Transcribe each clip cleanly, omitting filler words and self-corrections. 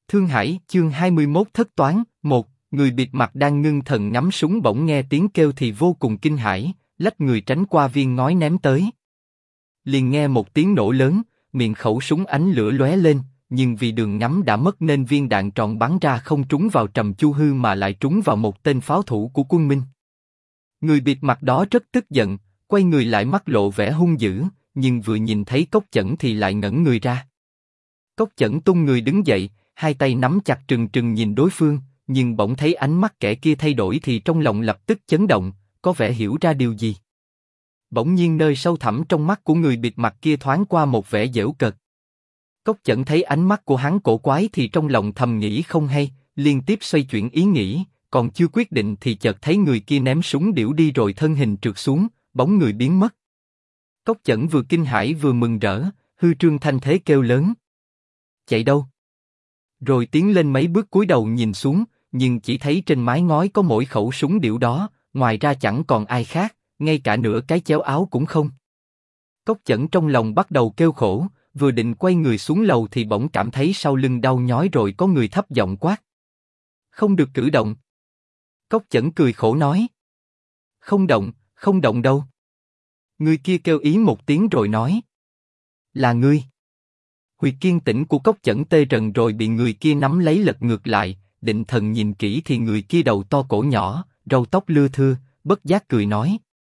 Thương Hải, chương 21 thất toán, 1, người bịt mặt đang ngưng thần ngắm súng bỗng nghe tiếng kêu thì vô cùng kinh hãi, lách người tránh qua viên ngói ném tới. Liền nghe một tiếng nổ lớn, miệng khẩu súng ánh lửa lóe lên, nhưng vì đường ngắm đã mất nên viên đạn tròn bắn ra không trúng vào Trầm Chu Hư mà lại trúng vào một tên pháo thủ của quân Minh. Người bịt mặt đó rất tức giận, quay người lại mắt lộ vẻ hung dữ, nhưng vừa nhìn thấy Cốc Chẩn thì lại ngẩn người ra. Cốc Chẩn tung người đứng dậy, hai tay nắm chặt trừng trừng nhìn đối phương, nhưng bỗng thấy ánh mắt kẻ kia thay đổi thì trong lòng lập tức chấn động, có vẻ hiểu ra điều gì. Bỗng nhiên nơi sâu thẳm trong mắt của người bịt mặt kia thoáng qua một vẻ giễu cợt. Cốc Chẩn thấy ánh mắt của hắn cổ quái thì trong lòng thầm nghĩ không hay, liên tiếp xoay chuyển ý nghĩ, còn chưa quyết định thì chợt thấy người kia ném súng điểu đi rồi thân hình trượt xuống, bóng người biến mất. Cốc Chẩn vừa kinh hãi vừa mừng rỡ, hư trương thanh thế kêu lớn. Chạy đâu? Rồi tiến lên mấy bước cúi đầu nhìn xuống, nhưng chỉ thấy trên mái ngói có mỗi khẩu súng điểu đó, ngoài ra chẳng còn ai khác, ngay cả nửa cái chéo áo cũng không. Cốc Chẩn trong lòng bắt đầu kêu khổ, vừa định quay người xuống lầu thì bỗng cảm thấy sau lưng đau nhói rồi có người thấp giọng quát. Không được cử động. Cốc Chẩn cười khổ nói. Không động đâu. Người kia kêu ý một tiếng rồi nói. Là ngươi. Huyệt kiên tĩnh của Cốc Chẩn tê rần rồi bị người kia nắm lấy lật ngược lại, định thần nhìn kỹ thì người kia đầu to cổ nhỏ, râu tóc lưa thưa, bất giác cười nói.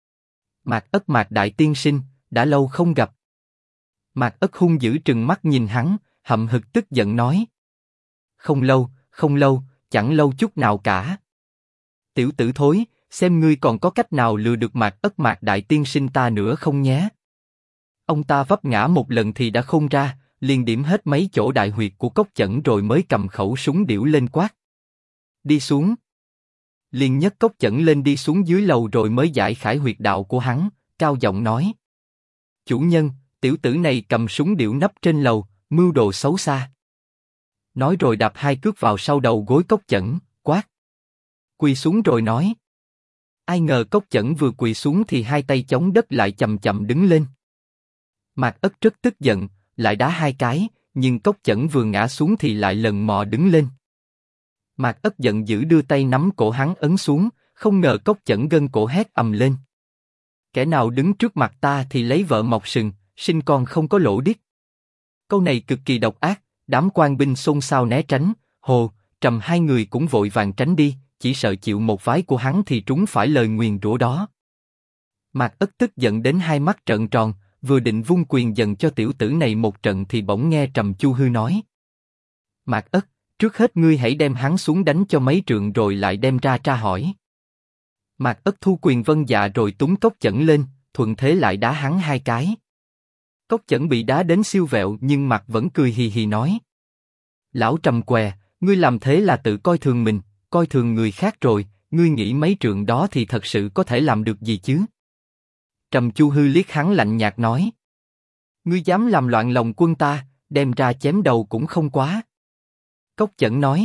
Mạc đại tiên sinh, đã lâu không gặp. Mạc Ất hung dữ trừng mắt nhìn hắn, hậm hực tức giận nói. Không lâu, chẳng lâu chút nào cả. Tiểu tử thối, xem ngươi còn có cách nào lừa được Mạc đại tiên sinh ta nữa không nhé. Ông ta vấp ngã một lần thì đã khôn ra, liền điểm hết mấy chỗ đại huyệt của Cốc Chẩn rồi mới cầm khẩu súng điểu lên quát. Đi xuống. Liền nhấc Cốc Chẩn lên đi xuống dưới lầu rồi mới giải khải huyệt đạo của hắn, cao giọng nói. Chủ nhân, tiểu tử này cầm súng điểu nấp trên lầu, mưu đồ xấu xa. Nói rồi đạp hai cước vào sau đầu gối Cốc Chẩn, quát. Quỳ xuống rồi nói. Ai ngờ Cốc Chẩn vừa quỳ xuống thì hai tay chống đất lại chậm chậm đứng lên. Mạc Ất rất tức giận, lại đá hai cái, nhưng Cốc Chẩn vừa ngã xuống thì lại lần mò đứng lên. Mạc Ất giận dữ đưa tay nắm cổ hắn ấn xuống, không ngờ Cốc Chẩn gân cổ hét ầm lên. Kẻ nào đứng trước mặt ta thì lấy vợ mọc sừng, sinh con không có lỗ điếc. Câu này cực kỳ độc ác, đám quan binh xôn xao né tránh, Hồ, Trầm hai người cũng vội vàng tránh đi, chỉ sợ chịu một vái của hắn thì trúng phải lời nguyền rủa đó. Mạc Ất tức giận đến hai mắt trợn tròn, vừa định vung quyền dần cho tiểu tử này một trận thì bỗng nghe Trầm Chu Hư nói. Mạc Ất, trước hết ngươi hãy đem hắn xuống đánh cho mấy trượng rồi lại đem ra tra hỏi. Mạc Ất thu quyền vâng dạ rồi túm Cốc Chẩn lên, thuận thế lại đá hắn hai cái. Cốc Chẩn bị đá đến siêu vẹo nhưng mặt vẫn cười hì hì nói. Lão Trầm què, ngươi làm thế là tự coi thường mình, coi thường người khác rồi, ngươi nghĩ mấy trượng đó thì thật sự có thể làm được gì chứ? Trầm Chu Hư liếc hắn lạnh nhạt nói. Ngươi dám làm loạn lòng quân ta, đem ra chém đầu cũng không quá. Cốc Chẩn nói.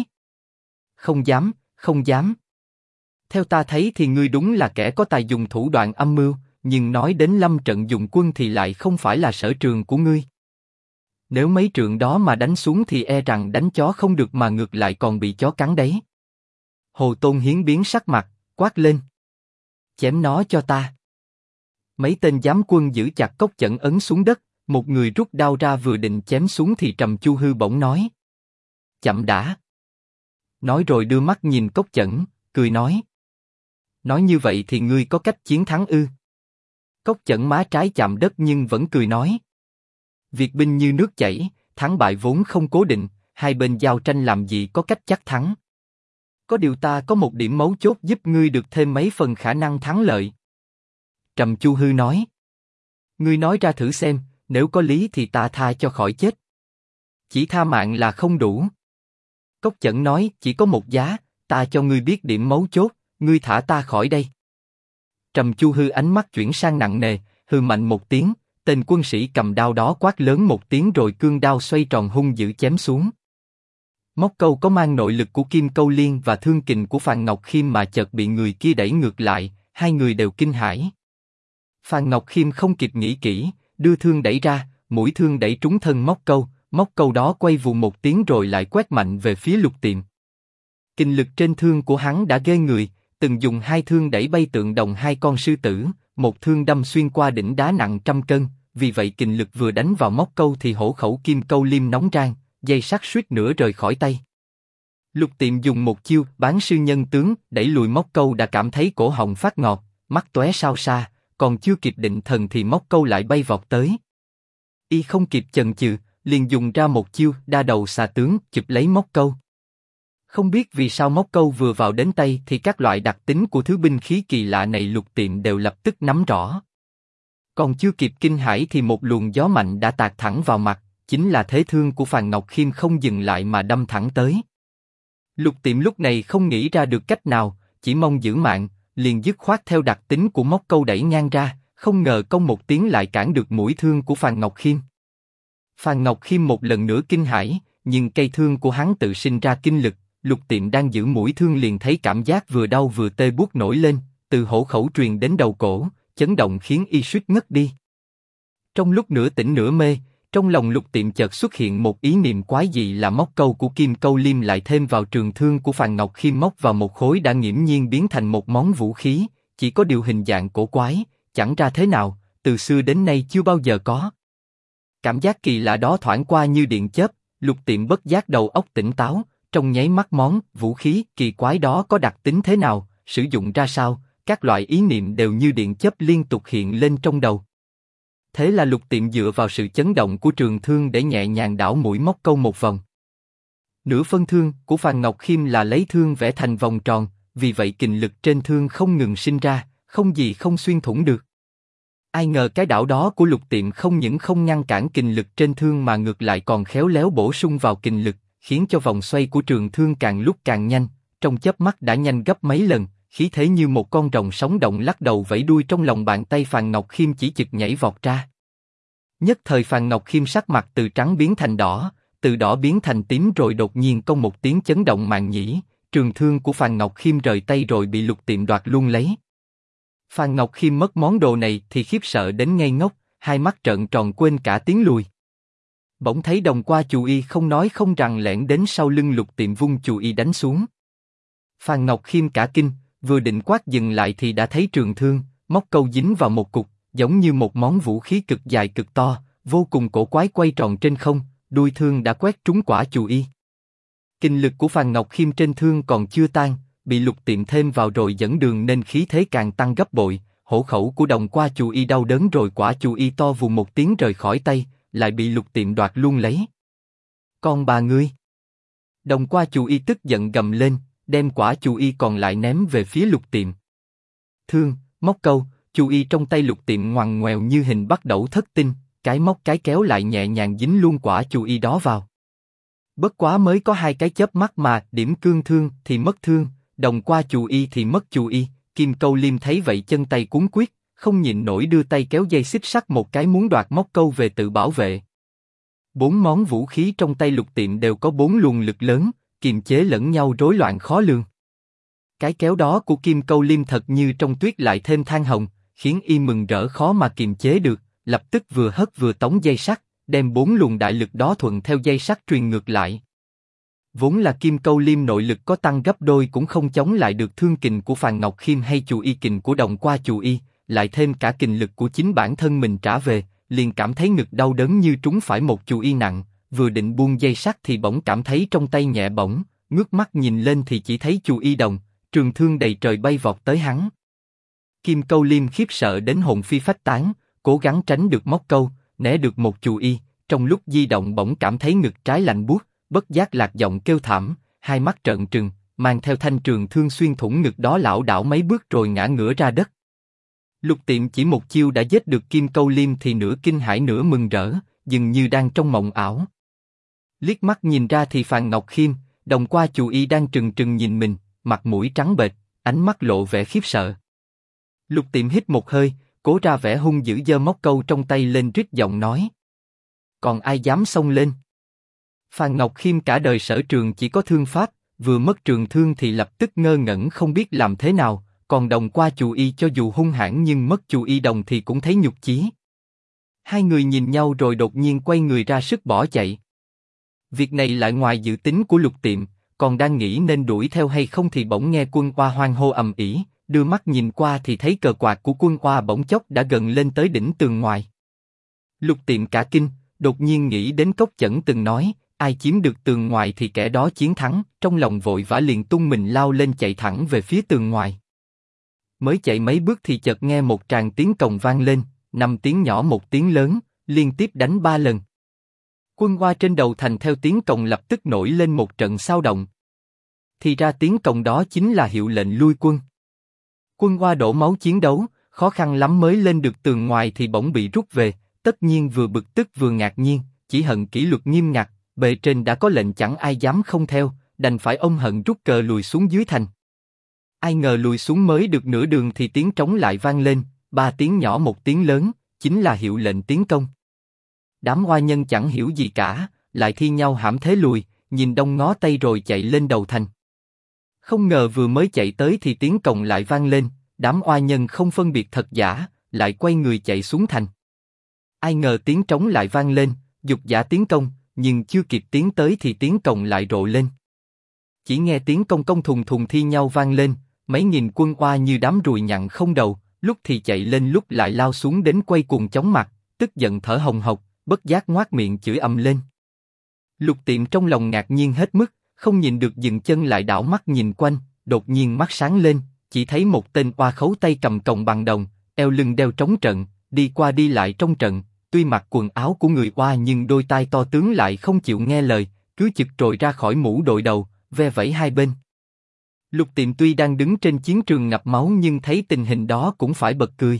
Không dám. Theo ta thấy thì ngươi đúng là kẻ có tài dùng thủ đoạn âm mưu, nhưng nói đến lâm trận dùng quân thì lại không phải là sở trường của ngươi. Nếu mấy trượng đó mà đánh xuống thì e rằng đánh chó không được mà ngược lại còn bị chó cắn đấy. Hồ Tôn Hiến biến sắc mặt, quát lên. Chém nó cho ta. Mấy tên giám quân giữ chặt Cốc Chẩn ấn xuống đất, một người rút đao ra vừa định chém xuống thì Trầm Chu Hư bỗng nói. Chậm đã. Nói rồi đưa mắt nhìn Cốc Chẩn, cười nói. Nói như vậy thì ngươi có cách chiến thắng ư? Cốc Chẩn má trái chạm đất nhưng vẫn cười nói. Việc binh như nước chảy, thắng bại vốn không cố định, hai bên giao tranh làm gì có cách chắc thắng. Có điều ta có một điểm mấu chốt giúp ngươi được thêm mấy phần khả năng thắng lợi. Trầm Chu Hư nói. Ngươi nói ra thử xem, nếu có lý thì ta tha cho khỏi chết. Chỉ tha mạng là không đủ. Cốc Chẩn nói chỉ có một giá, ta cho ngươi biết điểm mấu chốt, ngươi thả ta khỏi đây. Trầm Chu Hư ánh mắt chuyển sang nặng nề, hừ mạnh một tiếng, tên quân sĩ cầm đao đó quát lớn một tiếng rồi cương đao xoay tròn hung dữ chém xuống. Móc câu có mang nội lực của Kim Câu Liên và thương kình của Phàn Ngọc Khiêm mà chợt bị người kia đẩy ngược lại, hai người đều kinh hãi. Phàn Ngọc Khiêm không kịp nghĩ kỹ, đưa thương đẩy ra, mũi thương đẩy trúng thân móc câu, móc câu đó quay vù một tiếng rồi lại quét mạnh về phía Lục Tiệm. Kình lực trên thương của hắn đã ghê người, từng dùng 2 thương đẩy bay tượng đồng 2 con sư tử, một thương đâm xuyên qua đỉnh đá nặng trăm cân, vì vậy kình lực vừa đánh vào móc câu thì hổ khẩu kim câu liêm nóng rang, dây sắt suýt nữa rời khỏi tay. Lục Tiệm dùng một chiêu bán sư nhân tướng đẩy lùi móc câu đã cảm thấy cổ họng phát ngọt, mắt tóe sao xa, còn chưa kịp định thần thì móc câu lại bay vọt tới. Y không kịp chần chừ, liền dùng ra một chiêu đa đầu xà tướng chụp lấy móc câu. Không biết vì sao móc câu vừa vào đến tay thì các loại đặc tính của thứ binh khí kỳ lạ này Lục Tiệm đều lập tức nắm rõ. Còn chưa kịp kinh hãi thì một luồng gió mạnh đã tạt thẳng vào mặt, chính là thế thương của Phàn Ngọc Khiêm không dừng lại mà đâm thẳng tới. Lục Tiệm lúc này không nghĩ ra được cách nào, chỉ mong giữ mạng, liền dứt khoát theo đặc tính của móc câu đẩy ngang ra, không ngờ công một tiếng lại cản được mũi thương của Phàn Ngọc Khiêm. Phàn Ngọc Khiêm một lần nữa kinh hãi, nhưng cây thương của hắn tự sinh ra kinh lực, Lục Tiệm đang giữ mũi thương liền thấy cảm giác vừa đau vừa tê buốt nổi lên, từ hổ khẩu truyền đến đầu cổ, chấn động khiến y suýt ngất đi. Trong lúc nửa tỉnh nửa mê, trong lòng Lục Tiệm chợt xuất hiện một ý niệm quái dị là móc câu của kim câu liêm lại thêm vào trường thương của Phàn Ngọc Khiêm móc vào một khối đã nghiễm nhiên biến thành một món vũ khí, chỉ có điều hình dạng cổ quái, chẳng ra thế nào, từ xưa đến nay chưa bao giờ có. Cảm giác kỳ lạ đó thoảng qua như điện chớp, Lục Tiệm bất giác đầu óc tỉnh táo, trong nháy mắt món vũ khí kỳ quái đó có đặc tính thế nào, sử dụng ra sao, các loại ý niệm đều như điện chớp liên tục hiện lên trong đầu. Thế là Lục Tiệm dựa vào sự chấn động của trường thương để nhẹ nhàng đảo mũi móc câu một vòng. Nửa phân thương của Phàn Ngọc Khiêm là lấy thương vẽ thành vòng tròn, vì vậy kình lực trên thương không ngừng sinh ra, không gì không xuyên thủng được. Ai ngờ cái đảo đó của Lục Tiệm không những không ngăn cản kình lực trên thương mà ngược lại còn khéo léo bổ sung vào kình lực, khiến cho vòng xoay của trường thương càng lúc càng nhanh, trong chớp mắt đã nhanh gấp mấy lần, khí thế như một con rồng sống động lắc đầu vẫy đuôi trong lòng bàn tay Phàn Ngọc Khiêm chỉ chực nhảy vọt ra. Nhất thời Phàn Ngọc Khiêm sắc mặt từ trắng biến thành đỏ, từ đỏ biến thành tím rồi đột nhiên công một tiếng chấn động màng nhĩ, trường thương của Phàn Ngọc Khiêm rời tay rồi bị Lục Tiệm đoạt luôn lấy. Phàn Ngọc Khiêm mất món đồ này thì khiếp sợ đến ngây ngốc, hai mắt trợn tròn quên cả tiếng lùi. Bỗng thấy Đồng Qua Chù Y không nói không rằng lẻn đến sau lưng Lục Tiệm vung chù y đánh xuống. Phàn Ngọc Khiêm cả kinh, vừa định quát dừng lại thì đã thấy trường thương, móc câu dính vào một cục, giống như một món vũ khí cực dài cực to, vô cùng cổ quái quay tròn trên không, đuôi thương đã quét trúng quả chù y. Kinh lực của Phàn Ngọc Khiêm trên thương còn chưa tan, bị Lục Tiệm thêm vào rồi dẫn đường nên khí thế càng tăng gấp bội, hổ khẩu của Đồng Qua Chù Y đau đớn rồi quả chù y to vù một tiếng rời khỏi tay, lại bị Lục Tiệm đoạt luôn lấy. Con bà ngươi! Đồng Qua Chù Y tức giận gầm lên, đem quả chù y còn lại ném về phía Lục Tiệm. Thương, móc câu, chù y trong tay Lục Tiệm ngoằn ngoèo như hình bắt đẩu thất tinh, cái móc cái kéo lại nhẹ nhàng dính luôn quả chù y đó vào. Bất quá mới có 2 cái chớp mắt mà điểm cương thương thì mất thương, Đồng Qua Chù Y thì mất chù y. Kim Câu Liêm thấy vậy chân tay cuống quýt, không nhịn nổi đưa tay kéo dây xích sắt một cái muốn đoạt móc câu về tự bảo vệ. 4 món vũ khí trong tay Lục Tiệm đều có 4 luồng lực lớn, kiềm chế lẫn nhau rối loạn khó lường. Cái kéo đó của Kim Câu Liêm thật như trong tuyết lại thêm than hồng, khiến y mừng rỡ khó mà kiềm chế được, lập tức vừa hất vừa tống dây sắt, đem 4 luồng đại lực đó thuận theo dây sắt truyền ngược lại. Vốn là Kim Câu Liêm nội lực có tăng gấp đôi cũng không chống lại được thương kình của Phàn Ngọc Khiêm hay chù y kình của Đồng Qua Chù Y, lại thêm cả kình lực của chính bản thân mình trả về, liền cảm thấy ngực đau đớn như trúng phải một chù y nặng, vừa định buông dây sắt thì bỗng cảm thấy trong tay nhẹ bỗng, ngước mắt nhìn lên thì chỉ thấy chù y đồng, trường thương đầy trời bay vọt tới hắn. Kim Câu Liêm khiếp sợ đến hồn phi phách tán, cố gắng tránh được móc câu, né được một chù y, trong lúc di động bỗng cảm thấy ngực trái lạnh buốt, bất giác lạc giọng kêu thảm, hai mắt trợn trừng, mang theo thanh trường thương xuyên thủng ngực đó lảo đảo mấy bước rồi ngã ngửa ra đất. Lục Tiệm chỉ một chiêu đã giết được Kim Câu Liêm thì nửa kinh hãi nửa mừng rỡ, dường như đang trong mộng ảo. Liếc mắt nhìn ra thì Phàn Ngọc Khiêm, Đồng Qua Chù Y đang trừng trừng nhìn mình, mặt mũi trắng bệch, ánh mắt lộ vẻ khiếp sợ. Lục Tiệm hít một hơi, cố ra vẻ hung dữ giơ móc câu trong tay lên rít giọng nói: còn ai dám xông lên? Phàn Ngọc Khiêm cả đời sở trường chỉ có thương pháp, vừa mất trường thương thì lập tức ngơ ngẩn không biết làm thế nào, còn Đồng Qua Chù Y cho dù hung hãn nhưng mất chù y đồng thì cũng thấy nhục chí. Hai người nhìn nhau rồi đột nhiên quay người ra sức bỏ chạy. Việc này lại ngoài dự tính của Lục Tiệm, còn đang nghĩ nên đuổi theo hay không thì bỗng nghe Quân Oa hoan hô ầm ĩ, đưa mắt nhìn qua thì thấy cờ quạt của Quân Oa bỗng chốc đã gần lên tới đỉnh tường ngoài. Lục Tiệm cả kinh, đột nhiên nghĩ đến Cốc Chẩn từng nói, ai chiếm được tường ngoài thì kẻ đó chiến thắng, trong lòng vội vã liền tung mình lao lên chạy thẳng về phía tường ngoài. Mới chạy mấy bước thì chợt nghe một tràng tiếng cồng vang lên, 5 tiếng nhỏ một tiếng lớn, liên tiếp đánh 3 lần. Quân Hoa trên đầu thành theo tiếng cồng lập tức nổi lên một trận xao động. Thì ra tiếng cồng đó chính là hiệu lệnh lui quân. Quân Hoa đổ máu chiến đấu, khó khăn lắm mới lên được tường ngoài thì bỗng bị rút về, tất nhiên vừa bực tức vừa ngạc nhiên, chỉ hận kỷ luật nghiêm ngặt, bề trên đã có lệnh chẳng ai dám không theo, đành phải ôm hận rút cờ lùi xuống dưới thành. Ai ngờ lùi xuống mới được nửa đường thì tiếng trống lại vang lên, 3 tiếng nhỏ một tiếng lớn, chính là hiệu lệnh tiến công. Đám hoa nhân chẳng hiểu gì cả, lại thi nhau hãm thế lùi, nhìn đông ngó tây rồi chạy lên đầu thành. Không ngờ vừa mới chạy tới thì tiếng cồng lại vang lên, đám hoa nhân không phân biệt thật giả, lại quay người chạy xuống thành. Ai ngờ tiếng trống lại vang lên, dục giả tiến công, nhưng chưa kịp tiến tới thì tiếng cồng lại rộ lên. Chỉ nghe tiếng công công thùng thùng thi nhau vang lên, mấy nghìn quân oa như đám ruồi nhặn không đầu, lúc thì chạy lên lúc lại lao xuống đến quay cuồng chóng mặt, tức giận thở hồng hộc, bất giác ngoác miệng chửi ầm lên. Lục Tiệm trong lòng ngạc nhiên hết mức, không nhìn được dừng chân lại đảo mắt nhìn quanh, đột nhiên mắt sáng lên, chỉ thấy một tên oa khấu tay cầm còng bằng đồng, eo lưng đeo trống trận, đi qua đi lại trong trận, tuy mặc quần áo của người oa nhưng đôi tai to tướng lại không chịu nghe lời, cứ chực trội ra khỏi mũ đội đầu, ve vẫy hai bên. Lục Tiệm tuy đang đứng trên chiến trường ngập máu nhưng thấy tình hình đó cũng phải bật cười.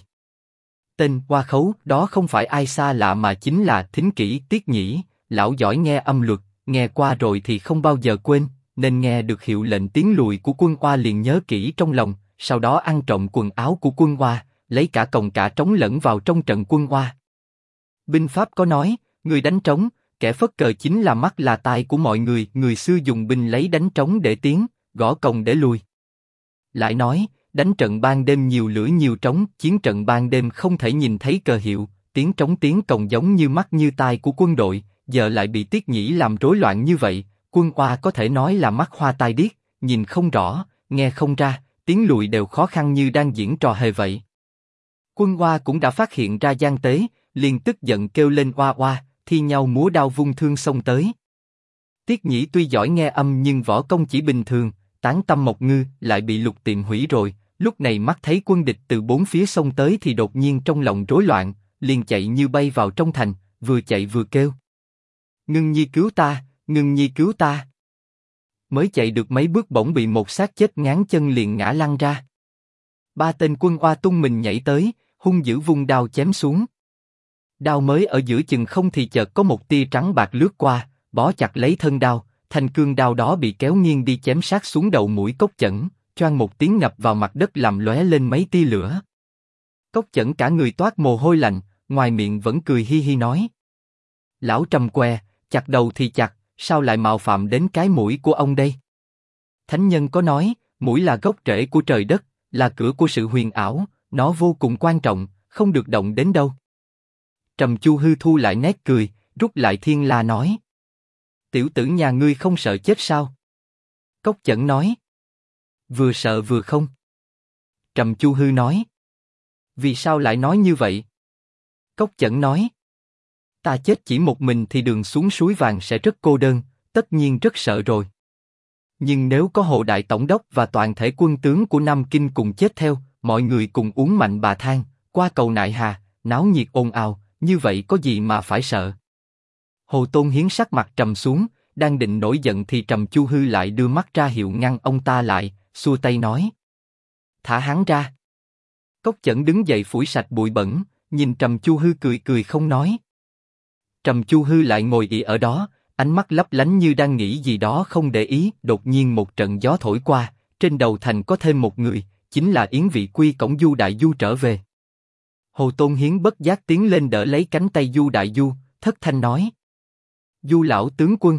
Tên oa khấu đó không phải ai xa lạ mà chính là Thính Kỷ Tiết Nhĩ, lão giỏi nghe âm luật, nghe qua rồi thì không bao giờ quên, nên nghe được hiệu lệnh tiến lùi của quân oa liền nhớ kỹ trong lòng, sau đó ăn trộm quần áo của quân oa, lấy cả còng cả trống lẫn vào trong trận quân oa. Binh pháp có nói, người đánh trống, kẻ phất cờ chính là mắt là tai của mọi người, người xưa dùng binh lấy đánh trống để tiến, gõ còng để lùi. Lại nói, đánh trận ban đêm nhiều lửa nhiều trống, chiến trận ban đêm không thể nhìn thấy cờ hiệu, tiếng trống tiếng còng giống như mắt như tai của quân đội, giờ lại bị Tiết Nhĩ làm rối loạn như vậy, quân oa có thể nói là mắt hoa tai điếc, nhìn không rõ, nghe không ra, tiến lùi đều khó khăn như đang diễn trò hề vậy. Quân oa cũng đã phát hiện ra gian tế, liền tức giận kêu lên oa oa, thi nhau múa đao vung thương xông tới. Tiết Nhĩ tuy giỏi nghe âm nhưng võ công chỉ bình thường, Tán Tâm Mộc Ngư lại bị Lục Tiệm hủy rồi, lúc này mắt thấy quân địch từ bốn phía xông tới thì đột nhiên trong lòng rối loạn, liền chạy như bay vào trong thành, vừa chạy vừa kêu. Ngưng Nhi cứu ta, Ngưng Nhi cứu ta. Mới chạy được mấy bước bỗng bị một xác chết ngáng chân liền ngã lăn ra. 3 tên quân oa tung mình nhảy tới, hung dữ vung đao chém xuống. Đao mới ở giữa chừng không thì chợt có một tia trắng bạc lướt qua, bó chặt lấy thân đao, thanh cương đao đó bị kéo nghiêng đi chém sát xuống đầu mũi Cốc Chẩn, choang một tiếng ngập vào mặt đất làm lóe lên mấy tia lửa. Cốc Chẩn cả người toát mồ hôi lạnh, ngoài miệng vẫn cười hi hi nói: Lão Trầm què, chặt đầu thì chặt, sao lại mạo phạm đến cái mũi của ông đây? Thánh nhân có nói, mũi là gốc rễ của trời đất, là cửa của sự huyền ảo, nó vô cùng quan trọng, không được động đến đâu. Trầm Chu Hư thu lại nét cười, rút lại thiên la nói: Tiểu tử nhà ngươi không sợ chết sao? Cốc Chẩn nói: Vừa sợ vừa không. Trầm Chu Hư nói: Vì sao lại nói như vậy? Cốc Chẩn nói: Ta chết chỉ một mình thì đường xuống suối vàng sẽ rất cô đơn, tất nhiên rất sợ rồi. Nhưng nếu có Hồ Đại Tổng đốc và toàn thể quân tướng của Nam Kinh cùng chết theo, mọi người cùng uống mạnh bà thang, qua cầu Nại Hà, náo nhiệt ồn ào, như vậy có gì mà phải sợ? Hồ Tôn Hiến sắc mặt trầm xuống, đang định nổi giận thì Trầm Chu Hư lại đưa mắt ra hiệu ngăn ông ta lại, xua tay nói: Thả hắn ra. Cốc Chẩn đứng dậy phủi sạch bụi bẩn, nhìn Trầm Chu Hư cười cười không nói. Trầm Chu Hư lại ngồi ì ở đó, ánh mắt lấp lánh như đang nghĩ gì đó không để ý. Đột nhiên một trận gió thổi qua, trên đầu thành có thêm một người, chính là Yến Vị Quy cổng Du Đại Du trở về. Hồ Tôn Hiến bất giác tiến lên đỡ lấy cánh tay Du Đại Du, thất thanh nói: Du lão tướng quân.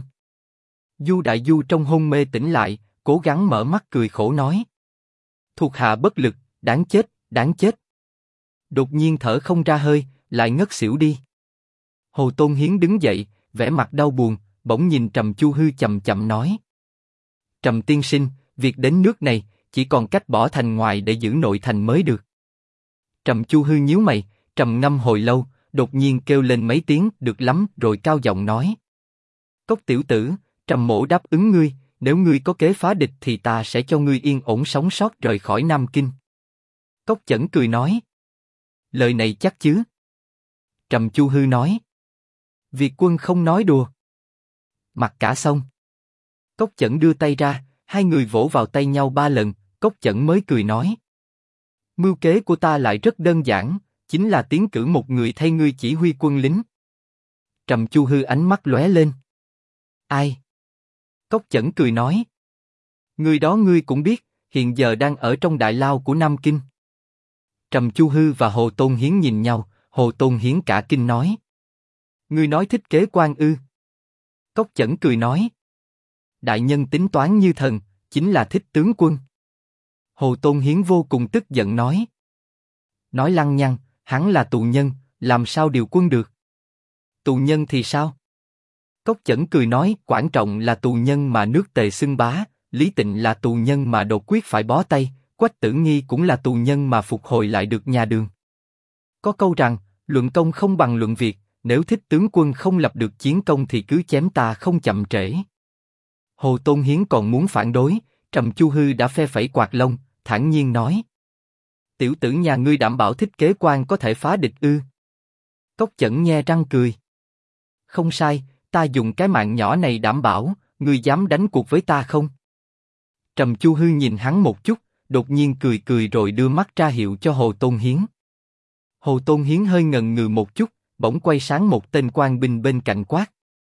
Du Đại Du trong hôn mê tỉnh lại, cố gắng mở mắt cười khổ nói: Thuộc hạ bất lực, đáng chết, đáng chết. Đột nhiên thở không ra hơi, lại ngất xỉu đi. Hồ Tôn Hiến đứng dậy, vẻ mặt đau buồn, bỗng nhìn Trầm Chu Hư chậm chậm nói. Trầm tiên sinh, việc đến nước này, chỉ còn cách bỏ thành ngoài để giữ nội thành mới được. Trầm Chu Hư nhíu mày, trầm ngâm hồi lâu, đột nhiên kêu lên mấy tiếng được lắm rồi cao giọng nói. Cốc tiểu tử, Trầm mỗ đáp ứng ngươi, nếu ngươi có kế phá địch thì ta sẽ cho ngươi yên ổn sống sót rời khỏi Nam Kinh. Cốc Chẩn cười nói. Lời này chắc chứ? Trầm Chu Hư nói. Việt quân không nói đùa. Mặc cả xong. Cốc Chẩn đưa tay ra, hai người vỗ vào tay nhau 3 lần, Cốc Chẩn mới cười nói. Mưu kế của ta lại rất đơn giản, chính là tiến cử một người thay ngươi chỉ huy quân lính. Trầm Chu Hư ánh mắt lóe lên. Ai? Cốc Chẩn cười nói. Người đó ngươi cũng biết, hiện giờ đang ở trong đại lao của Nam Kinh. Trầm Chu Hư và Hồ Tôn Hiến nhìn nhau, Hồ Tôn Hiến cả kinh nói. Ngươi nói thích kế quan ư? Cốc Chẩn cười nói. Đại nhân tính toán như thần, chính là thích tướng quân. Hồ Tôn Hiến vô cùng tức giận nói. Nói lăng nhăng, hắn là tù nhân, làm sao điều quân được? Tù nhân thì sao? Cốc Chẩn cười nói, Quản Trọng là tù nhân mà nước Tề xưng bá, Lý Tịnh là tù nhân mà đột quyết phải bó tay, Quách Tử Nghi cũng là tù nhân mà phục hồi lại được nhà Đường. Có câu rằng, luận công không bằng luận việc, nếu thích tướng quân không lập được chiến công thì cứ chém ta không chậm trễ. Hồ Tôn Hiến còn muốn phản đối, Trầm Chu Hư đã phe phẩy quạt lông, thản nhiên nói. Tiểu tử nhà ngươi đảm bảo thích kế quan có thể phá địch ư? Cốc Chẩn nhe răng cười. Không sai, ta dùng cái mạng nhỏ này đảm bảo, ngươi dám đánh cuộc với ta không? Trầm Chu Hư nhìn hắn một chút, đột nhiên cười cười rồi đưa mắt ra hiệu cho Hồ Tôn Hiến. Hồ Tôn Hiến hơi ngần ngừ một chút, bỗng quay sáng một tên quan binh bên cạnh quát.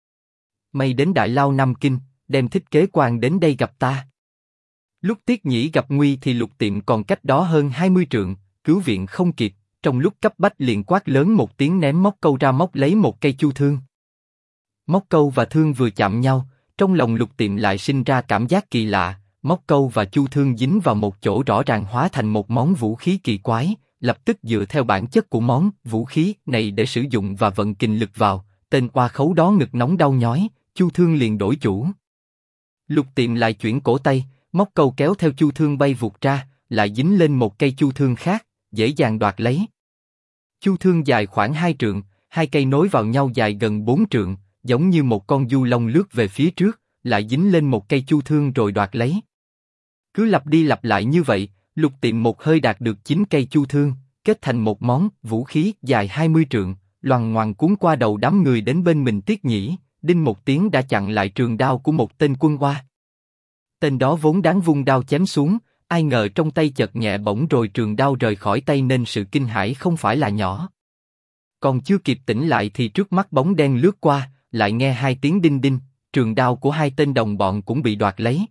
Mày đến Đại Lao Nam Kinh, đem thích kế quan đến đây gặp ta. Lúc Tiết Nhĩ gặp nguy thì Lục Tiệm còn cách đó hơn 20 trượng, cứu viện không kịp, trong lúc cấp bách liền quát lớn một tiếng ném móc câu ra móc lấy một cây chu thương. Móc câu và thương vừa chạm nhau, trong lòng Lục Tiệm lại sinh ra cảm giác kỳ lạ, móc câu và chu thương dính vào một chỗ rõ ràng hóa thành một món vũ khí kỳ quái, lập tức dựa theo bản chất của món vũ khí này để sử dụng và vận kình lực vào, tên oa khấu đó ngực nóng đau nhói, chu thương liền đổi chủ. Lục Tiệm lại chuyển cổ tay, móc câu kéo theo chu thương bay vụt ra, lại dính lên một cây chu thương khác, dễ dàng đoạt lấy. Chu thương dài khoảng 2 trượng, hai cây nối vào nhau dài gần 4 trượng, giống như một con du long lướt về phía trước, lại dính lên một cây chu thương rồi đoạt lấy. Cứ lặp đi lặp lại như vậy, Lục Tiệm một hơi đạt được 9 cây chu thương, kết thành một món vũ khí dài 20 trượng, loằng ngoằng cuốn qua đầu đám người đến bên mình Tiết Nhĩ, đinh một tiếng đã chặn lại trường đao của một tên quân oa. Tên đó vốn đáng vung đao chém xuống, ai ngờ trong tay chợt nhẹ bỗng rồi trường đao rời khỏi tay nên sự kinh hãi không phải là nhỏ. Còn chưa kịp tỉnh lại thì trước mắt bóng đen lướt qua, lại nghe 2 tiếng đinh đinh, trường đao của 2 tên đồng bọn cũng bị đoạt lấy.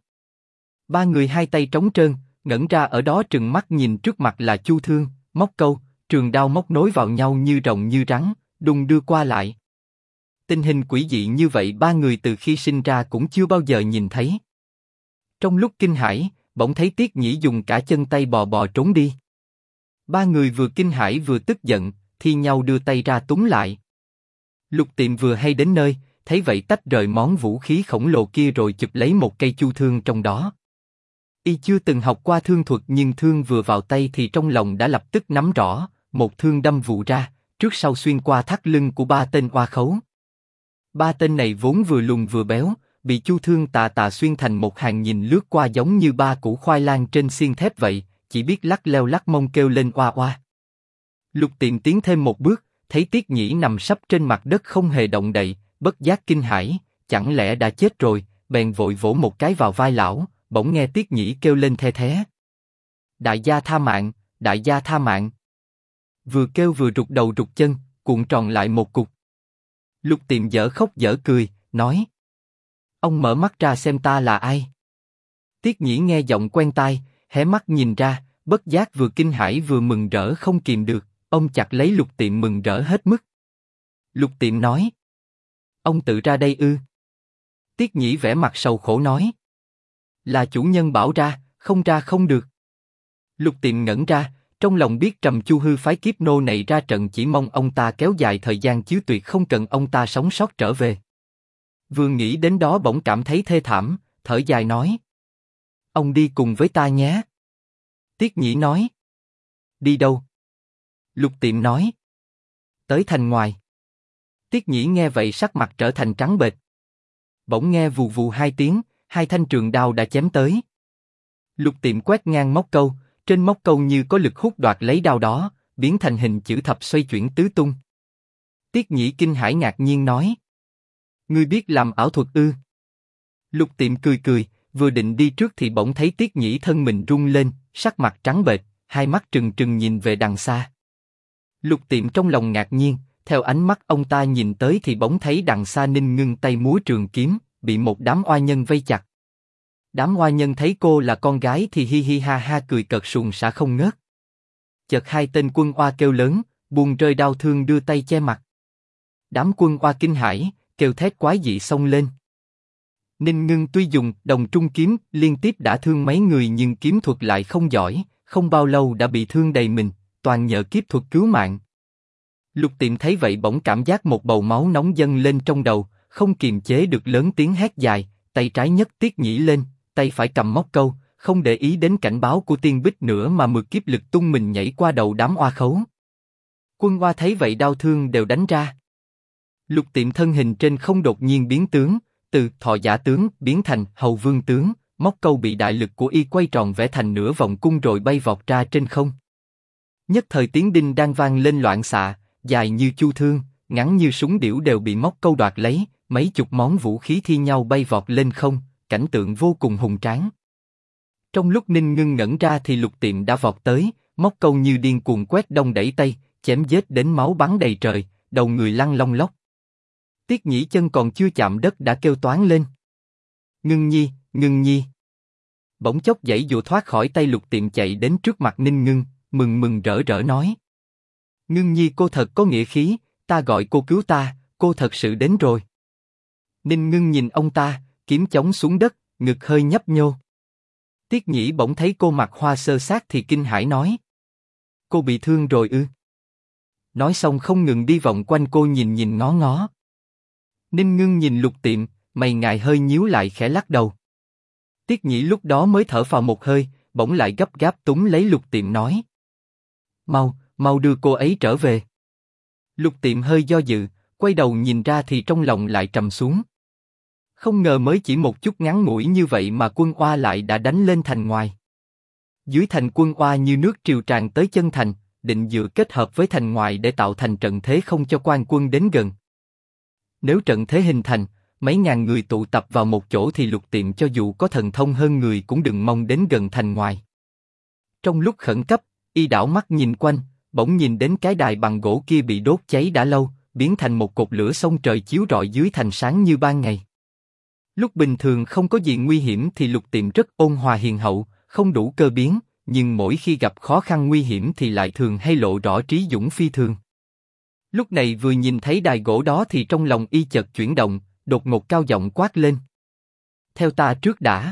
3 người hai tay trống trơn, ngẩn ra ở đó trừng mắt nhìn trước mặt là chu thương, móc câu, trường đao móc nối vào nhau như rồng như rắn, đung đưa qua lại. Tình hình quỷ dị như vậy 3 người từ khi sinh ra cũng chưa bao giờ nhìn thấy. Trong lúc kinh hãi, bỗng thấy Tiết Nhĩ dùng cả chân tay bò bò trốn đi. 3 người vừa kinh hãi vừa tức giận, thi nhau đưa tay ra túm lại. Lục Tiệm vừa hay đến nơi, thấy vậy tách rời món vũ khí khổng lồ kia rồi chụp lấy một cây chu thương trong đó. Y chưa từng học qua thương thuật nhưng thương vừa vào tay thì trong lòng đã lập tức nắm rõ, một thương đâm vù ra, trước sau xuyên qua thắt lưng của 3 tên oa khấu. 3 tên này vốn vừa lùn vừa béo, bị chu thương tà tà xuyên thành một hàng nhìn lướt qua giống như 3 củ khoai lang trên xiên thép vậy, chỉ biết lắc leo lắc mông kêu lên oa oa. Lục Tiệm tiến thêm một bước, thấy Tiết Nhĩ nằm sấp trên mặt đất không hề động đậy, bất giác kinh hãi, chẳng lẽ đã chết rồi, bèn vội vỗ một cái vào vai lão, bỗng nghe Tiết Nhĩ kêu lên the thé. Đại gia tha mạng, đại gia tha mạng. Vừa kêu vừa rụt đầu rụt chân, cuộn tròn lại một cục. Lục Tiệm dở khóc dở cười, nói. Ông mở mắt ra xem ta là ai. Tiết Nhĩ nghe giọng quen tai, hé mắt nhìn ra, bất giác vừa kinh hãi vừa mừng rỡ không kìm được, ông chặt lấy Lục Tiệm mừng rỡ hết mức. Lục Tiệm nói. Ông tự ra đây ư? Tiết Nhĩ vẻ mặt sầu khổ nói. Là chủ nhân bảo không ra không được. Lục Tiệm ngẩn ra, trong lòng biết Trầm Chu Hư phái kiếp nô này ra trận chỉ mong ông ta kéo dài thời gian chứ tuyệt không cần ông ta sống sót trở về. Vừa nghĩ đến đó bỗng cảm thấy thê thảm, thở dài nói. Ông đi cùng với ta nhé. Tiết Nhĩ nói. Đi đâu? Lục Tiệm nói. Tới thành ngoài. Tiết Nhĩ nghe vậy sắc mặt trở thành trắng bệch. Bỗng nghe vù vù hai tiếng, hai thanh trường đao đã chém tới. Lục Tiệm quét ngang móc câu, trên móc câu như có lực hút đoạt lấy đao đó, biến thành hình chữ thập xoay chuyển tứ tung. Tiết Nhĩ kinh hãi ngạc nhiên nói. Ngươi biết làm ảo thuật ư? Lục Tiệm cười cười, vừa định đi trước thì bỗng thấy Tiết Nhĩ thân mình rung lên, sắc mặt trắng bệch, hai mắt trừng trừng nhìn về đằng xa. Lục Tiệm trong lòng ngạc nhiên, theo ánh mắt ông ta nhìn tới thì bỗng thấy đằng xa Ninh Ngưng tay múa trường kiếm, bị một đám oai nhân vây chặt. Đám oai nhân thấy cô là con gái thì hi hi ha ha cười cợt suồng sã không ngớt. Chợt hai tên quân oa kêu lớn, buông rơi đao thương đưa tay che mặt. Đám quân oa kinh hãi, kêu thét quái dị xông lên. Ninh Ngưng tuy dùng đồng trung kiếm liên tiếp đả thương mấy người nhưng kiếm thuật lại không giỏi, không bao lâu đã bị thương đầy mình, toàn nhờ kiếp thuật cứu mạng. Lục Tiệm thấy vậy bỗng cảm giác một bầu máu nóng dâng lên trong đầu, không kiềm chế được lớn tiếng hét dài, tay trái nhấc Tiết Nhĩ lên, tay phải cầm móc câu, không để ý đến cảnh báo của Tiên Bích nữa mà mượt kiếp lực tung mình nhảy qua đầu đám oa khấu. Quân oa thấy vậy đau thương đều đánh ra. Lục Tiệm thân hình trên không đột nhiên biến tướng, từ thọ giả tướng biến thành hầu vương tướng, móc câu bị đại lực của y quay tròn vẽ thành nửa vòng cung rồi bay vọt ra trên không. Nhất thời tiếng đinh đang vang lên loạn xạ, dài như chu thương, ngắn như súng điểu đều bị móc câu đoạt lấy, mấy chục món vũ khí thi nhau bay vọt lên không, cảnh tượng vô cùng hùng tráng. Trong lúc Ninh Ngưng ngẩn ra thì Lục Tiệm đã vọt tới, móc câu như điên cuồng quét đông đẩy tây, chém giết đến máu bắn đầy trời, đầu người lăn long lóc. Tiết Nhĩ chân còn chưa chạm đất đã kêu toáng lên. Ngưng Nhi, Ngưng Nhi. Bỗng chốc giãy giụa thoát khỏi tay Lục Tiệm chạy đến trước mặt Ninh Ngưng, mừng mừng rỡ rỡ nói. Ngưng Nhi cô thật có nghĩa khí, ta gọi cô cứu ta, cô thật sự đến rồi. Ninh Ngưng nhìn ông ta, kiếm chống xuống đất, ngực hơi nhấp nhô. Tiết Nhĩ bỗng thấy cô mặc hoa sơ sát thì kinh hãi nói. Cô bị thương rồi ư? Nói xong không ngừng đi vòng quanh cô nhìn nhìn ngó ngó. Ninh Ngưng nhìn Lục Tiệm, mày ngài hơi nhíu lại khẽ lắc đầu. Tiết Nhĩ lúc đó mới thở phào một hơi, bỗng lại gấp gáp túm lấy Lục Tiệm nói. Mau, mau đưa cô ấy trở về. Lục Tiệm hơi do dự, quay đầu nhìn ra thì trong lòng lại trầm xuống. Không ngờ mới chỉ một chút ngắn ngủi như vậy mà quân oa lại đã đánh lên thành ngoài. Dưới thành quân oa như nước triều tràn tới chân thành, định dựa kết hợp với thành ngoài để tạo thành trận thế không cho quan quân đến gần. Nếu trận thế hình thành, mấy ngàn người tụ tập vào một chỗ thì Lục Tiệm cho dù có thần thông hơn người cũng đừng mong đến gần thành ngoài. Trong lúc khẩn cấp, y đảo mắt nhìn quanh, bỗng nhìn đến cái đài bằng gỗ kia bị đốt cháy đã lâu, biến thành một cột lửa sông trời chiếu rọi dưới thành sáng như ban ngày. Lúc bình thường không có gì nguy hiểm thì Lục Tiệm rất ôn hòa hiền hậu, không đủ cơ biến, nhưng mỗi khi gặp khó khăn nguy hiểm thì lại thường hay lộ rõ trí dũng phi thường. Lúc này vừa nhìn thấy đài gỗ đó thì trong lòng y chợt chuyển động, đột ngột cao giọng quát lên. Theo ta trước đã.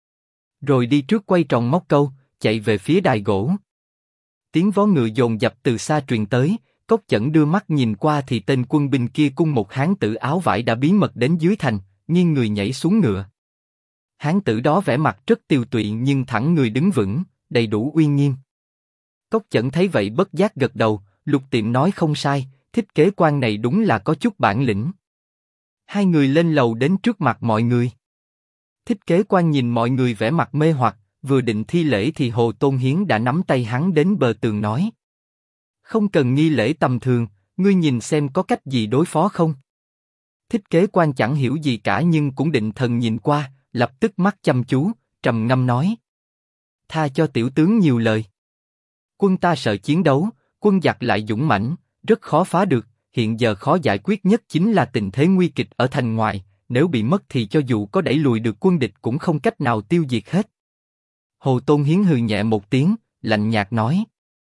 Rồi đi trước quay tròn móc câu, chạy về phía đài gỗ. Tiếng vó ngựa dồn dập từ xa truyền tới, Cốc Chẩn đưa mắt nhìn qua thì tên quân binh kia cung một hán tử áo vải đã bí mật đến dưới thành, nghiêng người nhảy xuống ngựa. Hán tử đó vẻ mặt rất tiều tụy nhưng thẳng người đứng vững, đầy đủ uy nghiêm. Cốc Chẩn thấy vậy bất giác gật đầu, Lục Tiệm nói không sai, Thích Kế Quan này đúng là có chút bản lĩnh. Hai người lên lầu đến trước mặt mọi người. Thích Kế Quan nhìn mọi người vẻ mặt mê hoặc, vừa định thi lễ thì Hồ Tôn Hiến đã nắm tay hắn đến bờ tường nói. Không cần nghi lễ tầm thường, ngươi nhìn xem có cách gì đối phó không? Thích Kế Quan chẳng hiểu gì cả nhưng cũng định thần nhìn qua, lập tức mắt chăm chú, trầm ngâm nói. Tha cho tiểu tướng nhiều lời. Quân ta sợ chiến đấu, quân giặc lại dũng mãnh, rất khó phá được, hiện giờ khó giải quyết nhất chính là tình thế nguy kịch ở thành ngoài, nếu bị mất thì cho dù có đẩy lùi được quân địch cũng không cách nào tiêu diệt hết. Hồ Tôn Hiến hừ nhẹ một tiếng, lạnh nhạt nói.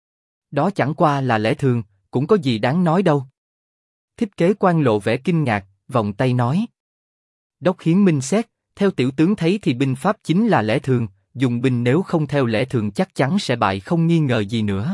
Đó chẳng qua là lẽ thường, cũng có gì đáng nói đâu. Thích Kế Quan lộ vẻ kinh ngạc, vòng tay nói. Đốc Hiến minh xét, theo tiểu tướng thấy thì binh pháp chính là lẽ thường, dùng binh nếu không theo lẽ thường chắc chắn sẽ bại không nghi ngờ gì nữa.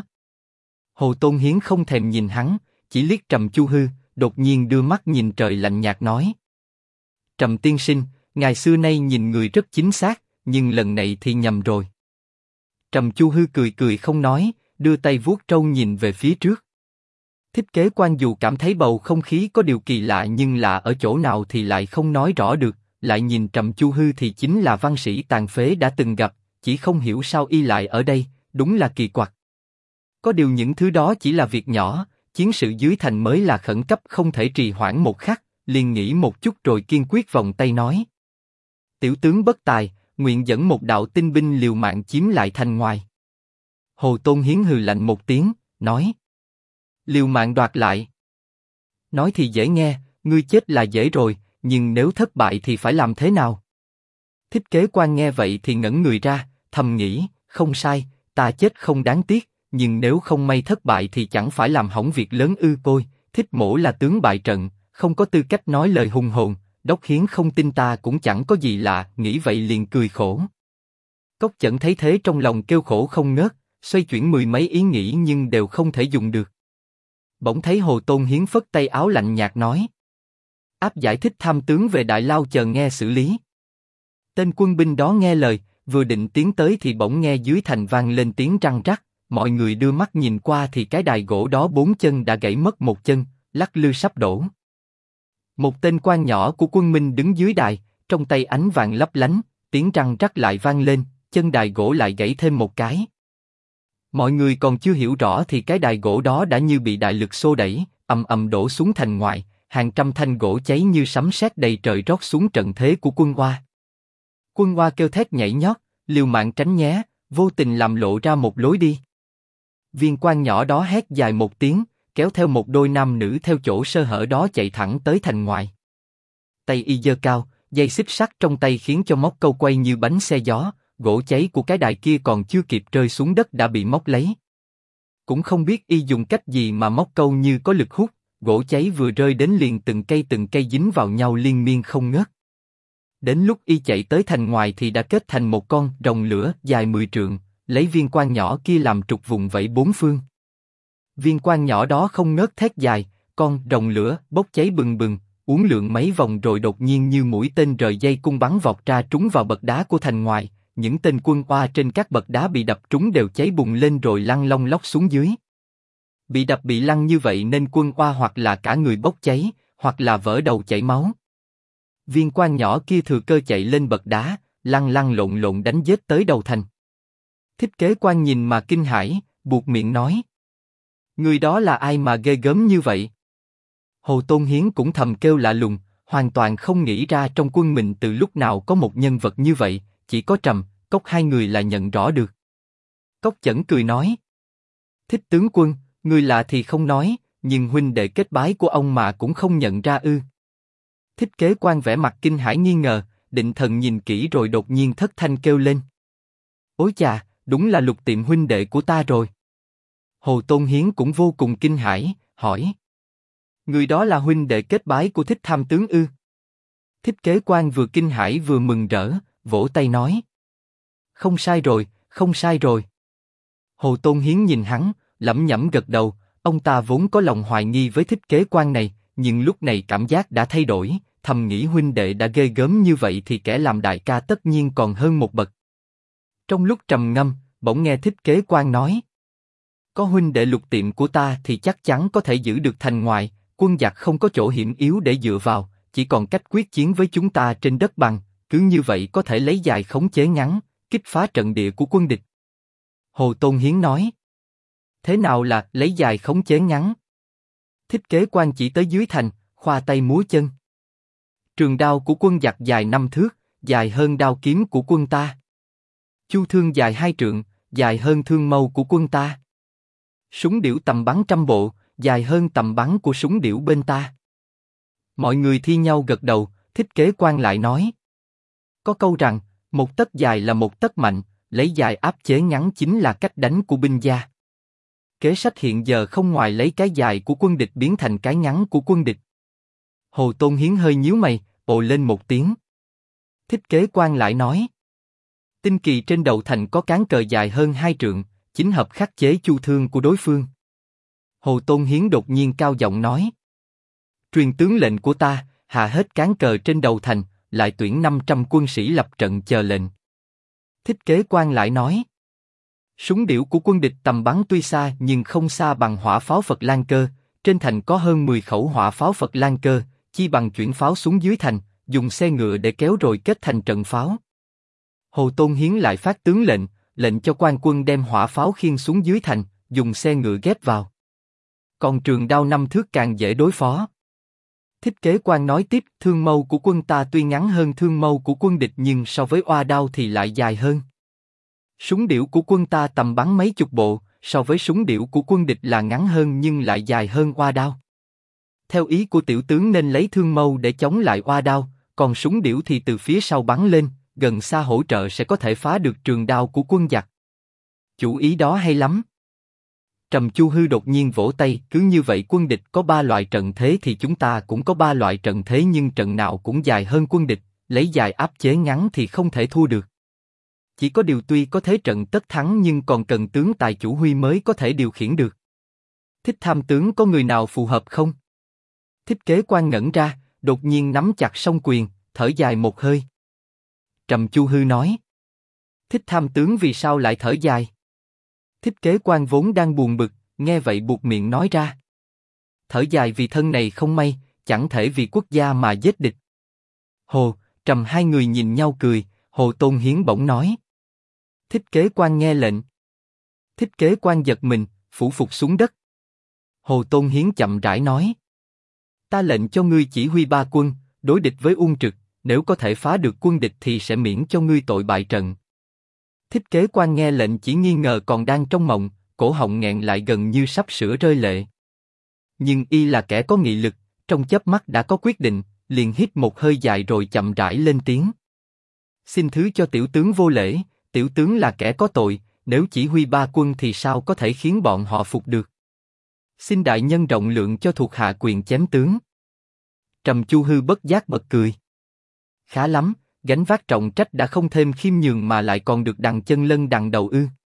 Hồ Tôn Hiến không thèm nhìn hắn, chỉ liếc Trầm Chu Hư, đột nhiên đưa mắt nhìn trời lạnh nhạt nói. Trầm tiên sinh, ngài xưa nay nhìn người rất chính xác, nhưng lần này thì nhầm rồi. Trầm Chu Hư cười cười không nói, đưa tay vuốt râu nhìn về phía trước. Thích Kế Quan dù cảm thấy bầu không khí có điều kỳ lạ nhưng lạ ở chỗ nào thì lại không nói rõ được, lại nhìn Trầm Chu Hư thì chính là văn sĩ tàn phế đã từng gặp, chỉ không hiểu sao y lại ở đây, đúng là kỳ quặc. Có điều những thứ đó chỉ là việc nhỏ, chiến sự dưới thành mới là khẩn cấp không thể trì hoãn một khắc, liền nghĩ một chút rồi kiên quyết vòng tay nói. Tiểu tướng bất tài, nguyện dẫn một đạo tinh binh liều mạng chiếm lại thành ngoài. Hồ Tôn Hiến hừ lạnh một tiếng, nói. Liều mạng đoạt lại. Nói thì dễ nghe, ngươi chết là dễ rồi, nhưng nếu thất bại thì phải làm thế nào? Thích Kế Quan nghe vậy thì ngẩn người ra, thầm nghĩ, không sai, ta chết không đáng tiếc, nhưng nếu không may thất bại thì chẳng phải làm hỏng việc lớn ư? Ôi, Thích Mỗ là tướng bại trận, không có tư cách nói lời hùng hồn, Đốc Hiến không tin ta cũng chẳng có gì lạ, nghĩ vậy liền cười khổ. Cốc Chẩn thấy thế trong lòng kêu khổ không ngớt, xoay chuyển mười mấy ý nghĩ nhưng đều không thể dùng được. Bỗng thấy Hồ Tôn Hiến phất tay áo lạnh nhạt nói. Áp giải Thích tham tướng về Đại Lao chờ nghe xử lý. Tên quân binh đó nghe lời, vừa định tiến tới thì bỗng nghe dưới thành vang lên tiếng răng rắc, mọi người đưa mắt nhìn qua thì cái đài gỗ đó 4 chân đã gãy mất một chân, lắc lư sắp đổ. Một tên quan nhỏ của quân Minh đứng dưới đài, trong tay ánh vàng lấp lánh, tiếng răng rắc lại vang lên, chân đài gỗ lại gãy thêm một cái. Mọi người còn chưa hiểu rõ thì cái đài gỗ đó đã như bị đại lực xô đẩy, ầm ầm đổ xuống thành ngoài, hàng trăm thanh gỗ cháy như sấm sét đầy trời rót xuống trận thế của quân Hoa. Quân Hoa kêu thét nhảy nhót, liều mạng tránh né, vô tình làm lộ ra một lối đi. Viên quan nhỏ đó hét dài một tiếng, kéo theo một đôi nam nữ theo chỗ sơ hở đó chạy thẳng tới thành ngoài. Tay y giơ cao, dây xích sắt trong tay khiến cho móc câu quay như bánh xe gió, gỗ cháy của cái đài kia còn chưa kịp rơi xuống đất đã bị móc lấy. Cũng không biết y dùng cách gì mà móc câu như có lực hút, gỗ cháy vừa rơi đến liền từng cây dính vào nhau liên miên không ngớt. Đến lúc y chạy tới thành ngoài thì đã kết thành một con rồng lửa dài 10 trượng, lấy viên quan nhỏ kia làm trục vùng vẫy bốn phương. Viên quan nhỏ đó không ngớt thét dài, con rồng lửa bốc cháy bừng bừng, uốn lượn mấy vòng rồi đột nhiên như mũi tên rời dây cung bắn vọt ra trúng vào bậc đá của thành ngoài. Những tên quân Hoa trên các bậc đá bị đập trúng đều cháy bùng lên rồi lăn long lóc xuống dưới. Bị đập bị lăn như vậy nên quân Hoa hoặc là cả người bốc cháy, hoặc là vỡ đầu chảy máu. Viên quan nhỏ kia thừa cơ chạy lên bậc đá, lăn lăn lộn lộn đánh giết tới đầu thành. Thích Kế Quan nhìn mà kinh hãi, buột miệng nói. Người đó là ai mà ghê gớm như vậy? Hồ Tôn Hiến cũng thầm kêu lạ lùng, hoàn toàn không nghĩ ra trong quân mình từ lúc nào có một nhân vật như vậy, chỉ có Trầm, Cốc hai người là nhận rõ được. Cốc Chẩn cười nói. Thích tướng quân, người lạ thì không nói, nhưng huynh đệ kết bái của ông mà cũng không nhận ra ư? Thích Kế Quan vẻ mặt kinh hãi nghi ngờ, định thần nhìn kỹ rồi đột nhiên thất thanh kêu lên. Ối chà, đúng là Lục Tiệm huynh đệ của ta rồi. Hồ Tôn Hiến cũng vô cùng kinh hãi, hỏi. Người đó là huynh đệ kết bái của Thích tham tướng ư? Thích Kế Quan vừa kinh hãi vừa mừng rỡ, vỗ tay nói. Không sai rồi, không sai rồi. Hồ Tôn Hiến nhìn hắn, lẩm nhẩm gật đầu, ông ta vốn có lòng hoài nghi với Thích Kế Quan này, nhưng lúc này cảm giác đã thay đổi, thầm nghĩ huynh đệ đã ghê gớm như vậy thì kẻ làm đại ca tất nhiên còn hơn một bậc. Trong lúc trầm ngâm, bỗng nghe Thích Kế Quan nói. Có huynh đệ Lục Tiệm của ta thì chắc chắn có thể giữ được thành ngoài, quân giặc không có chỗ hiểm yếu để dựa vào, chỉ còn cách quyết chiến với chúng ta trên đất bằng, cứ như vậy có thể lấy dài khống chế ngắn, kích phá trận địa của quân địch. Hồ Tôn Hiến nói. Thế nào là lấy dài khống chế ngắn? Thích Kế Quan chỉ tới dưới thành, khoa tay múa chân. Trường đao của quân giặc dài 5 thước, dài hơn đao kiếm của quân ta. Chu thương dài 2 trượng, dài hơn thương mâu của quân ta. Súng điểu tầm bắn 100 bộ, dài hơn tầm bắn của súng điểu bên ta. Mọi người thi nhau gật đầu, Thích Kế Quan lại nói. Có câu rằng, một tấc dài là một tấc mạnh, lấy dài áp chế ngắn chính là cách đánh của binh gia. Kế sách hiện giờ không ngoài lấy cái dài của quân địch biến thành cái ngắn của quân địch. Hồ Tôn Hiến hơi nhíu mày, ồ lên một tiếng. Thích Kế Quan lại nói. Tinh kỳ trên đầu thành có cán cờ dài hơn 2 trượng, chính hợp khắc chế chu thương của đối phương. Hồ Tôn Hiến đột nhiên cao giọng nói. Truyền tướng lệnh của ta, hạ hết cán cờ trên đầu thành, lại tuyển 500 quân sĩ lập trận chờ lệnh. Thích Kế Quan lại nói, súng điểu của quân địch tầm bắn tuy xa nhưng không xa bằng hỏa pháo Phật Lan Cơ, trên thành có hơn 10 khẩu hỏa pháo Phật Lan Cơ, chi bằng chuyển pháo xuống dưới thành, dùng xe ngựa để kéo rồi kết thành trận pháo. Hồ Tôn Hiến lại phát tướng lệnh cho quan quân đem hỏa pháo khiêng xuống dưới thành, dùng xe ngựa ghép vào. Còn trường đao 5 thước càng dễ đối phó. Thích Kế Quan nói tiếp, thương mâu của quân ta tuy ngắn hơn thương mâu của quân địch nhưng so với oa đao thì lại dài hơn. Súng điểu của quân ta tầm bắn mấy chục bộ, so với súng điểu của quân địch là ngắn hơn nhưng lại dài hơn oa đao. Theo ý của tiểu tướng nên lấy thương mâu để chống lại oa đao, còn súng điểu thì từ phía sau bắn lên, gần xa hỗ trợ sẽ có thể phá được trường đao của quân giặc. Chủ ý đó hay lắm. Trầm Chu Hư đột nhiên vỗ tay, cứ như vậy quân địch có 3 loại trận thế thì chúng ta cũng có 3 loại trận thế nhưng trận nào cũng dài hơn quân địch, lấy dài áp chế ngắn thì không thể thua được. Chỉ có điều tuy có thế trận tất thắng nhưng còn cần tướng tài chủ huy mới có thể điều khiển được. Thích Tham tướng có người nào phù hợp không? Thích Kế Quan ngẩn ra, đột nhiên nắm chặt song quyền, thở dài một hơi. Trầm Chu Hư nói, Thích Tham tướng vì sao lại thở dài? Thích Kế Quan vốn đang buồn bực, nghe vậy buột miệng nói ra. Thở dài vì thân này không may, chẳng thể vì quốc gia mà giết địch. Hồ, Trầm hai người nhìn nhau cười, Hồ Tôn Hiến bỗng nói. Thích Kế Quan nghe lệnh. Thích Kế Quan giật mình, phủ phục xuống đất. Hồ Tôn Hiến chậm rãi nói. Ta lệnh cho ngươi chỉ huy 3 quân, đối địch với Uông Trực, nếu có thể phá được quân địch thì sẽ miễn cho ngươi tội bại trận. Thích Kế Quan nghe lệnh chỉ nghi ngờ còn đang trong mộng, cổ họng nghẹn lại gần như sắp sửa rơi lệ. Nhưng y là kẻ có nghị lực, trong chớp mắt đã có quyết định, liền hít một hơi dài rồi chậm rãi lên tiếng. Xin thứ cho tiểu tướng vô lễ, tiểu tướng là kẻ có tội, nếu chỉ huy 3 quân thì sao có thể khiến bọn họ phục được. Xin đại nhân rộng lượng cho thuộc hạ quyền chém tướng. Trầm Chu Hư bất giác bật cười. Khá lắm, gánh vác trọng trách đã không thêm khiêm nhường mà lại còn được đằng chân lân đằng đầu ư?